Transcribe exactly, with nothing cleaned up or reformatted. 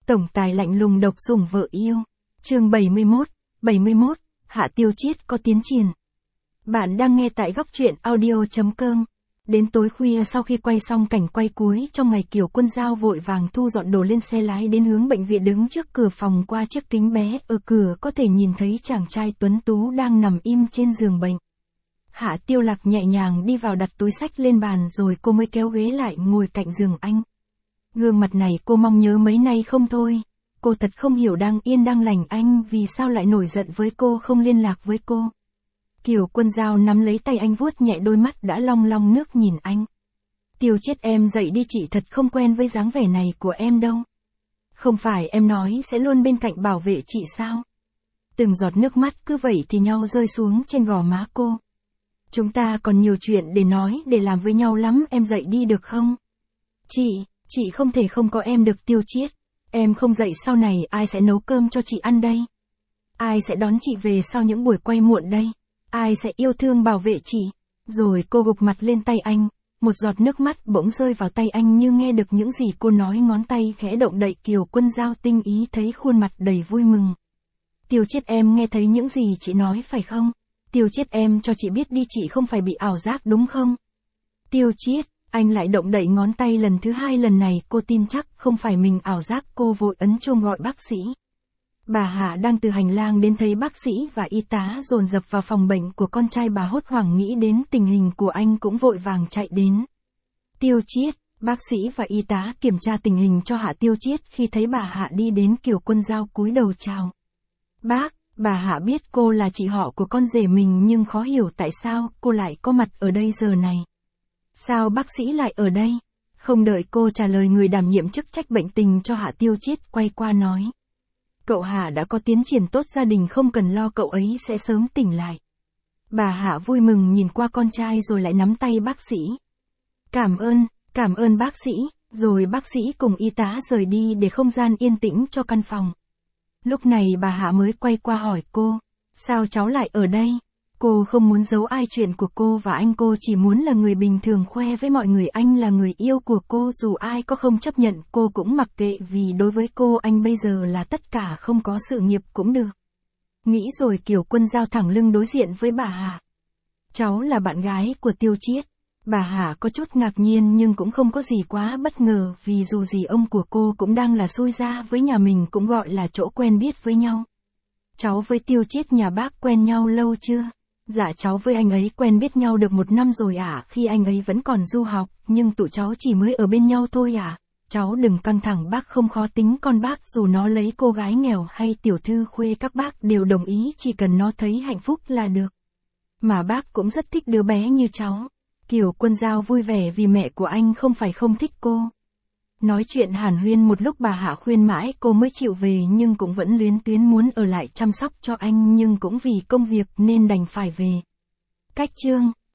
Tổng tài lạnh lùng độc sủng vợ yêu. Chương bảy mươi mốt, bảy mươi mốt, Hạ Tiêu Chiết có tiến triển. Bạn đang nghe tại góc truyện audio chấm com. Đến tối khuya sau khi quay xong cảnh quay cuối trong ngày Kiều Quân Dao vội vàng thu dọn đồ lên xe lái đến hướng bệnh viện, đứng trước cửa phòng qua chiếc kính bé ở cửa có thể nhìn thấy chàng trai tuấn tú đang nằm im trên giường bệnh. Hạ Tiêu Lạc nhẹ nhàng đi vào đặt túi xách lên bàn rồi cô mới kéo ghế lại ngồi cạnh giường anh. Gương mặt này cô mong nhớ mấy nay không thôi. Cô thật không hiểu đang yên đang lành anh vì sao lại nổi giận với cô, không liên lạc với cô. Kiều Quân Dao nắm lấy tay anh vuốt nhẹ đôi mắt đã long long nước nhìn anh. Tiêu Chiết, em dậy đi, chị thật không quen với dáng vẻ này của em đâu. Không phải em nói sẽ luôn bên cạnh bảo vệ chị sao? Từng giọt nước mắt cứ vậy thì nhau rơi xuống trên gò má cô. Chúng ta còn nhiều chuyện để nói để làm với nhau lắm, em dậy đi được không? Chị, chị không thể không có em được Tiêu Chiết. Em không dậy sau này ai sẽ nấu cơm cho chị ăn đây? Ai sẽ đón chị về sau những buổi quay muộn đây? Ai sẽ yêu thương bảo vệ chị? Rồi cô gục mặt lên tay anh, một giọt nước mắt bỗng rơi vào tay anh như nghe được những gì cô nói, ngón tay khẽ động đậy. Kiều Quân Dao tinh ý thấy khuôn mặt đầy vui mừng. Tiêu Chiết, em nghe thấy những gì chị nói phải không? Tiêu Chiết, em cho chị biết đi, chị không phải bị ảo giác đúng không? Tiêu Chiết, anh lại động đậy ngón tay lần thứ hai, lần này cô tin chắc không phải mình ảo giác. Cô vội ấn chuông gọi bác sĩ. Bà Hạ đang từ hành lang đến thấy bác sĩ và y tá dồn dập vào phòng bệnh của con trai bà, hốt hoảng nghĩ đến tình hình của anh cũng vội vàng chạy đến. Tiêu Chiết, bác sĩ và y tá kiểm tra tình hình cho Hạ Tiêu Chiết. Khi thấy bà Hạ đi đến, Kiều Quân Dao cúi đầu chào. Bác, bà Hạ biết cô là chị họ của con rể mình nhưng khó hiểu tại sao cô lại có mặt ở đây giờ này. Sao bác sĩ lại ở đây? Không đợi cô trả lời, người đảm nhiệm chức trách bệnh tình cho Hạ Tiêu Chiết quay qua nói. Cậu Hạ đã có tiến triển tốt, gia đình không cần lo, cậu ấy sẽ sớm tỉnh lại. Bà Hạ vui mừng nhìn qua con trai rồi lại nắm tay bác sĩ. Cảm ơn, cảm ơn bác sĩ, rồi bác sĩ cùng y tá rời đi để không gian yên tĩnh cho căn phòng. Lúc này bà Hạ mới quay qua hỏi cô, sao cháu lại ở đây? Cô không muốn giấu ai chuyện của cô và anh, cô chỉ muốn là người bình thường khoe với mọi người anh là người yêu của cô, dù ai có không chấp nhận cô cũng mặc kệ, vì đối với cô anh bây giờ là tất cả, không có sự nghiệp cũng được. Nghĩ rồi Kiều Quân Dao thẳng lưng đối diện với bà Hạ. Cháu là bạn gái của Tiêu Chiết. Bà Hạ có chút ngạc nhiên nhưng cũng không có gì quá bất ngờ, vì dù gì ông của cô cũng đang là xui ra với nhà mình, cũng gọi là chỗ quen biết với nhau. Cháu với Tiêu Chiết nhà bác quen nhau lâu chưa? Dạ cháu với anh ấy quen biết nhau được một năm rồi ạ, à, khi anh ấy vẫn còn du học, nhưng tụi cháu chỉ mới ở bên nhau thôi ạ. À. Cháu đừng căng thẳng, bác không khó tính con bác, dù nó lấy cô gái nghèo hay tiểu thư khuê các bác đều đồng ý, chỉ cần nó thấy hạnh phúc là được. Mà bác cũng rất thích đứa bé như cháu. Kiều Quân Dao vui vẻ vì mẹ của anh không phải không thích cô. Nói chuyện hàn huyên một lúc, bà Hạ khuyên mãi cô mới chịu về nhưng cũng vẫn luyến tuyến muốn ở lại chăm sóc cho anh, nhưng cũng vì công việc nên đành phải về. Cách chương